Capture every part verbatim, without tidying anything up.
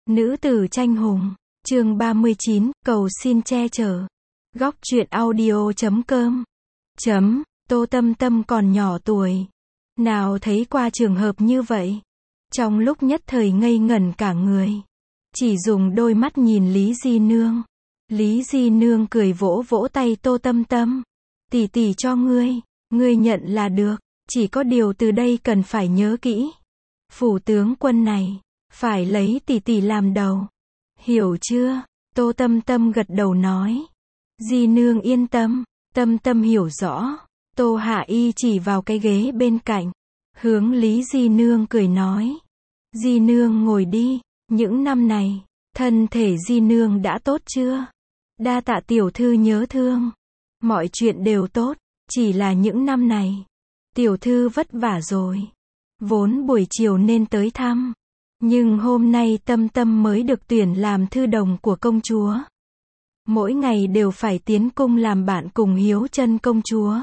Nữ tử tranh hùng, chương ba mươi chín, cầu xin che chở. Góc truyện audio chấm com. Chấm, Tô Tâm Tâm còn nhỏ tuổi. Nào thấy qua trường hợp như vậy. Trong lúc nhất thời ngây ngẩn cả người. Chỉ dùng đôi mắt nhìn Lý Di Nương. Lý Di Nương cười vỗ vỗ tay Tô Tâm Tâm. Tỷ tỷ cho ngươi, ngươi nhận là được. Chỉ có điều từ đây cần phải nhớ kỹ. Phủ tướng quân này, phải lấy tỷ tỷ làm đầu. Hiểu chưa? Tô Tâm Tâm gật đầu nói. Di Nương yên tâm. Tâm Tâm hiểu rõ. Tô Hạ Y chỉ vào cái ghế bên cạnh. Hướng Lý Di Nương cười nói. Di Nương ngồi đi. Những năm này, thân thể Di Nương đã tốt chưa? Đa tạ tiểu thư nhớ thương. Mọi chuyện đều tốt. Chỉ là những năm này, tiểu thư vất vả rồi. Vốn buổi chiều nên tới thăm. Nhưng hôm nay Tâm Tâm mới được tuyển làm thư đồng của công chúa. Mỗi ngày đều phải tiến cung làm bạn cùng Hiếu Chân công chúa.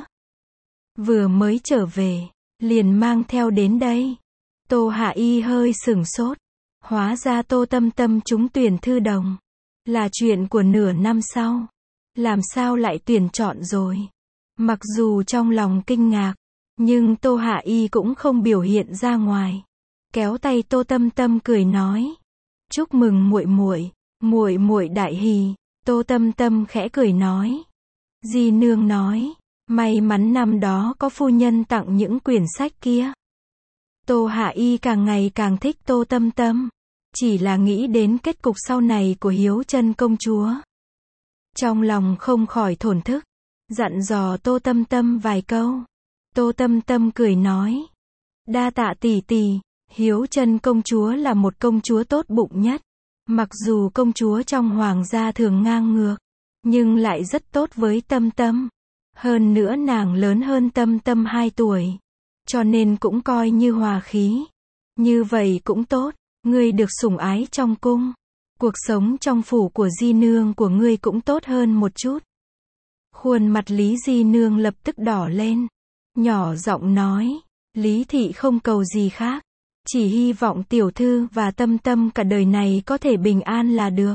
Vừa mới trở về, liền mang theo đến đây. Tô Hạ Y hơi sửng sốt. Hóa ra Tô Tâm Tâm trúng tuyển thư đồng. Là chuyện của nửa năm sau. Làm sao lại tuyển chọn rồi? Mặc dù trong lòng kinh ngạc, nhưng Tô Hạ Y cũng không biểu hiện ra ngoài. Kéo tay Tô Tâm Tâm cười nói. Chúc mừng muội muội, muội muội đại hỷ. Tô Tâm Tâm khẽ cười nói. Di Nương nói, may mắn năm đó có phu nhân tặng những quyển sách kia. Tô Hạ Y càng ngày càng thích Tô Tâm Tâm. Chỉ là nghĩ đến kết cục sau này của Hiếu Chân công chúa. Trong lòng không khỏi thổn thức. Dặn dò Tô Tâm Tâm vài câu. Tô Tâm Tâm cười nói. Đa tạ tỷ tỷ. Hiếu Chân công chúa là một công chúa tốt bụng nhất. Mặc dù công chúa trong hoàng gia thường ngang ngược, nhưng lại rất tốt với Tâm Tâm. Hơn nữa nàng lớn hơn Tâm Tâm hai tuổi. Cho nên cũng coi như hòa khí. Như vậy cũng tốt. Ngươi được sủng ái trong cung. Cuộc sống trong phủ của Di Nương của ngươi cũng tốt hơn một chút. Khuôn mặt Lý Di Nương lập tức đỏ lên. Nhỏ giọng nói. Lý thị không cầu gì khác. Chỉ hy vọng tiểu thư và Tâm Tâm cả đời này có thể bình an là được.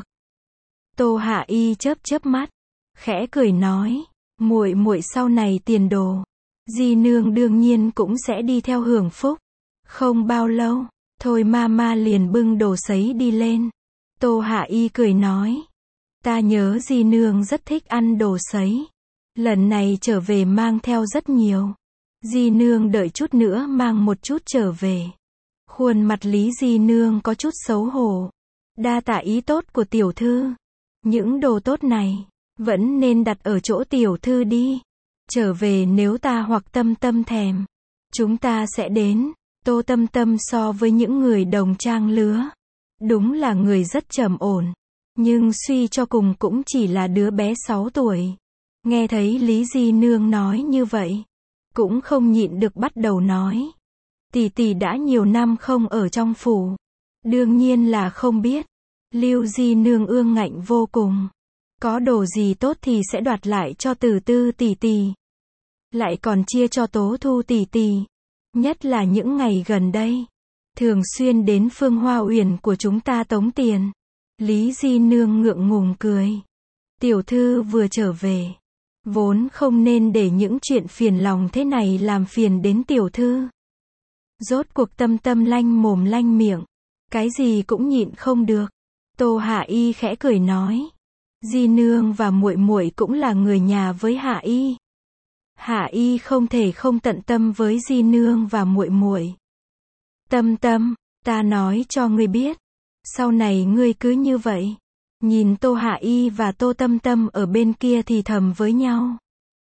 Tô Hạ Y chớp chớp mắt. Khẽ cười nói. Muội muội sau này tiền đồ. Di Nương đương nhiên cũng sẽ đi theo hưởng phúc. Không bao lâu. Thôi mama liền bưng đồ sấy đi lên. Tô Hạ Y cười nói. Ta nhớ Di Nương rất thích ăn đồ sấy. Lần này trở về mang theo rất nhiều. Di Nương đợi chút nữa mang một chút trở về. Khuôn mặt Lý Di Nương có chút xấu hổ. Đa tạ ý tốt của tiểu thư. Những đồ tốt này, vẫn nên đặt ở chỗ tiểu thư đi. Trở về nếu ta hoặc Tâm Tâm thèm, chúng ta sẽ đến. Tô Tâm Tâm so với những người đồng trang lứa, đúng là người rất trầm ổn. Nhưng suy cho cùng cũng chỉ là đứa bé sáu tuổi. Nghe thấy Lý Di Nương nói như vậy, cũng không nhịn được bắt đầu nói. Tỷ tỷ đã nhiều năm không ở trong phủ. Đương nhiên là không biết. Lưu Di Nương ương ngạnh vô cùng. Có đồ gì tốt thì sẽ đoạt lại cho Từ Tư tỷ tỷ. Lại còn chia cho Tố Thu tỷ tỷ. Nhất là những ngày gần đây. Thường xuyên đến Phương Hoa Uyển của chúng ta tống tiền. Lý Di Nương ngượng ngùng cười. Tiểu thư vừa trở về. Vốn không nên để những chuyện phiền lòng thế này làm phiền đến tiểu thư. Rốt cuộc Tâm Tâm lanh mồm lanh miệng. Cái gì cũng nhịn không được. Tô Hạ Y khẽ cười nói. Di Nương và muội muội cũng là người nhà với Hạ Y. Hạ Y không thể không tận tâm với Di Nương và muội muội. Tâm Tâm, ta nói cho ngươi biết. Sau này ngươi cứ như vậy. Nhìn Tô Hạ Y và Tô Tâm Tâm ở bên kia thì thầm với nhau.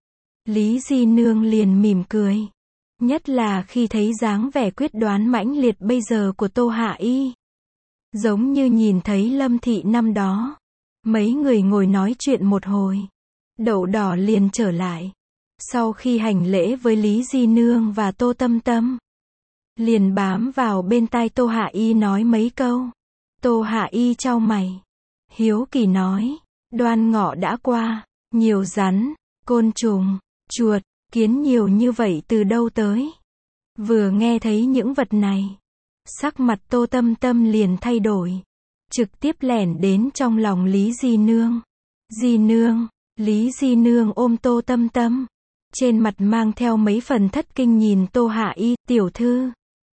Lý Di Nương liền mỉm cười. Nhất là khi thấy dáng vẻ quyết đoán mãnh liệt bây giờ của Tô Hạ Y. Giống như nhìn thấy Lâm Thị năm đó. Mấy người ngồi nói chuyện một hồi. Đậu đỏ liền trở lại. Sau khi hành lễ với Lý Di Nương và Tô Tâm Tâm, liền bám vào bên tai Tô Hạ Y nói mấy câu. Tô Hạ Y chau mày. Hiếu kỳ nói. Đoan Ngọ đã qua. Nhiều rắn, côn trùng, chuột, kiến nhiều như vậy từ đâu tới? Vừa nghe thấy những vật này, sắc mặt Tô Tâm Tâm liền thay đổi. trực tiếp lẻn đến trong lòng Lý Di Nương. Di Nương, Lý Di Nương ôm Tô Tâm Tâm, trên mặt mang theo mấy phần thất kinh nhìn Tô Hạ Y, tiểu thư.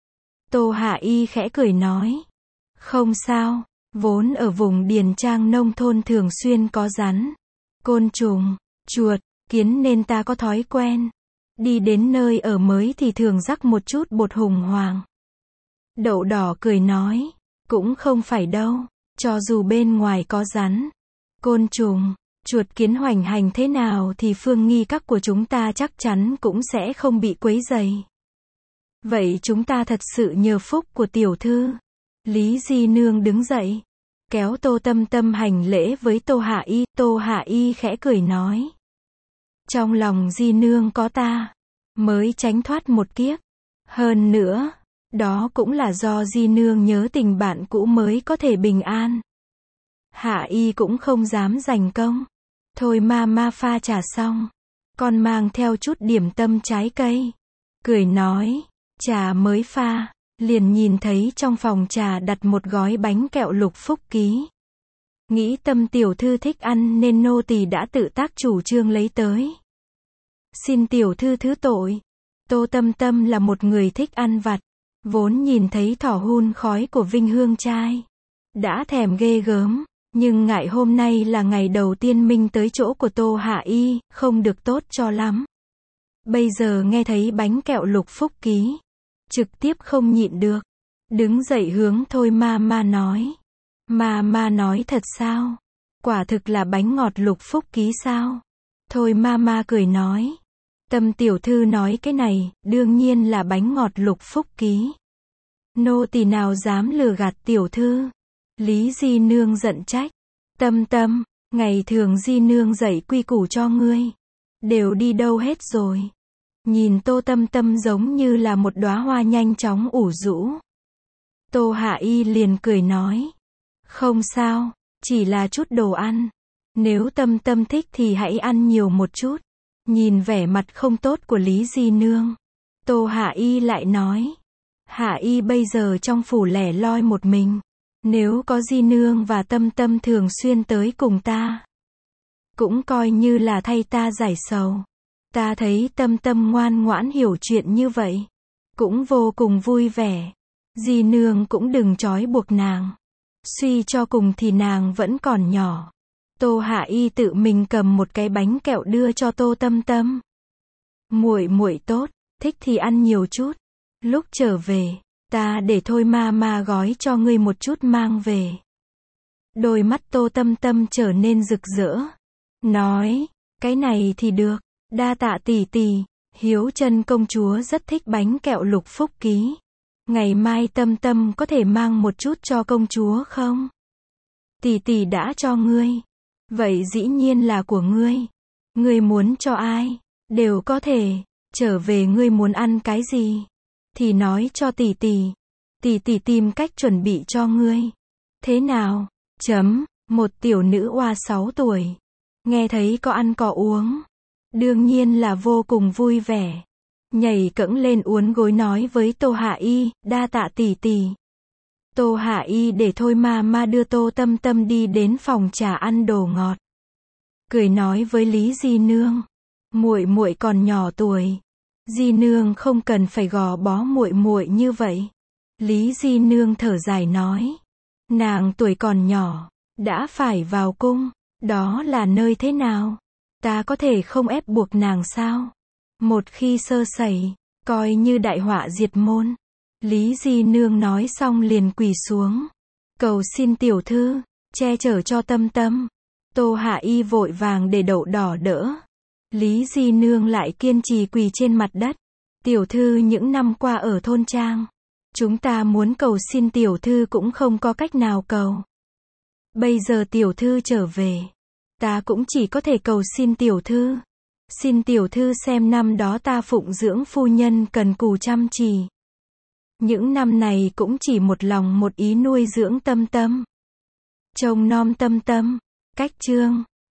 Tô Hạ Y khẽ cười nói, không sao, vốn ở vùng điền trang nông thôn thường xuyên có rắn, côn trùng, chuột, kiến nên ta có thói quen. Đi đến nơi ở mới thì thường rắc một chút bột hùng hoàng. Đậu đỏ cười nói, cũng không phải đâu, cho dù bên ngoài có rắn, côn trùng, chuột kiến hoành hành thế nào thì phương nghi các của chúng ta chắc chắn cũng sẽ không bị quấy rầy. Vậy chúng ta thật sự nhờ phúc của tiểu thư. Lý Di Nương đứng dậy, kéo Tô Tâm Tâm hành lễ với Tô Hạ Y. Tô Hạ Y khẽ cười nói, trong lòng Di Nương có ta, mới tránh thoát một kiếp. Hơn nữa, đó cũng là do Di Nương nhớ tình bạn cũ mới có thể bình an. Hạ Y cũng không dám giành công. Thôi ma ma pha trà xong, con mang theo chút điểm tâm trái cây. Cười nói, trà mới pha, liền nhìn thấy trong phòng trà đặt một gói bánh kẹo Lục Phúc Ký. Nghĩ Tâm tiểu thư thích ăn nên nô tỳ đã tự tác chủ trương lấy tới. Xin tiểu thư thứ tội. Tô Tâm Tâm là một người thích ăn vặt, vốn nhìn thấy thỏ hun khói của Vinh Hương trai, đã thèm ghê gớm, nhưng ngại hôm nay là ngày đầu tiên mình tới chỗ của Tô Hạ Y, không được tốt cho lắm. Bây giờ nghe thấy bánh kẹo Lục Phúc Ký, trực tiếp không nhịn được, đứng dậy hướng Thôi ma ma nói. Ma ma nói thật sao? Quả thực là bánh ngọt Lục Phúc Ký sao? Thôi ma ma cười nói, Tâm tiểu thư nói cái này, đương nhiên là bánh ngọt Lục Phúc Ký. Nô tỳ nào dám lừa gạt tiểu thư. Lý Di Nương giận trách, Tâm Tâm, ngày thường Di Nương dạy quy củ cho ngươi, đều đi đâu hết rồi? Nhìn Tô Tâm Tâm giống như là một đóa hoa nhanh chóng ủ rũ. Tô Hạ Y liền cười nói, không sao, chỉ là chút đồ ăn. Nếu Tâm Tâm thích thì hãy ăn nhiều một chút. Nhìn vẻ mặt không tốt của Lý Di Nương, Tô Hạ Y lại nói, Hạ Y bây giờ trong phủ lẻ loi một mình. Nếu có Di Nương và Tâm Tâm thường xuyên tới cùng ta, cũng coi như là thay ta giải sầu. Ta thấy Tâm Tâm ngoan ngoãn hiểu chuyện như vậy, cũng vô cùng vui vẻ. Di Nương cũng đừng trói buộc nàng. Suy cho cùng thì nàng vẫn còn nhỏ. Tô Hạ Y tự mình cầm một cái bánh kẹo đưa cho Tô Tâm Tâm. Muội muội tốt, thích thì ăn nhiều chút. Lúc trở về, ta để Thôi ma ma gói cho ngươi một chút mang về. Đôi mắt Tô Tâm Tâm trở nên rực rỡ. Nói, cái này thì được, đa tạ tỷ tỷ. Hiếu Chân công chúa rất thích bánh kẹo Lục Phúc Ký. Ngày mai Tâm Tâm có thể mang một chút cho công chúa không? Tỷ tỷ đã cho ngươi. Vậy dĩ nhiên là của ngươi. Ngươi muốn cho ai, đều có thể. Trở về ngươi muốn ăn cái gì, thì nói cho tỷ tỷ. Tỷ tỷ tìm cách chuẩn bị cho ngươi. Thế nào? Chấm, một tiểu nữ oa sáu tuổi. Nghe thấy có ăn có uống, đương nhiên là vô cùng vui vẻ. Nhảy cẫng lên uốn gối nói với Tô Hạ Y, đa tạ tỷ tỷ. Tô Hạ Y để Thôi ma ma đưa Tô Tâm Tâm đi đến phòng trà ăn đồ ngọt. Cười nói với Lý Di Nương, muội muội còn nhỏ tuổi, Di Nương không cần phải gò bó muội muội như vậy. Lý Di Nương thở dài nói, nàng tuổi còn nhỏ, đã phải vào cung, đó là nơi thế nào? Ta có thể không ép buộc nàng sao? Một khi sơ sẩy, coi như đại họa diệt môn. Lý Di Nương nói xong liền quỳ xuống, cầu xin tiểu thư, che chở cho Tâm Tâm. Tô Hạ Y vội vàng để Đậu đỏ đỡ. Lý Di Nương lại kiên trì quỳ trên mặt đất. Tiểu thư những năm qua ở thôn trang, chúng ta muốn cầu xin tiểu thư cũng không có cách nào cầu. Bây giờ tiểu thư trở về, ta cũng chỉ có thể cầu xin tiểu thư. Xin tiểu thư xem năm đó ta phụng dưỡng phu nhân cần cù chăm chỉ. Những năm này cũng chỉ một lòng một ý nuôi dưỡng Tâm Tâm. Trông nom Tâm Tâm. Cách chương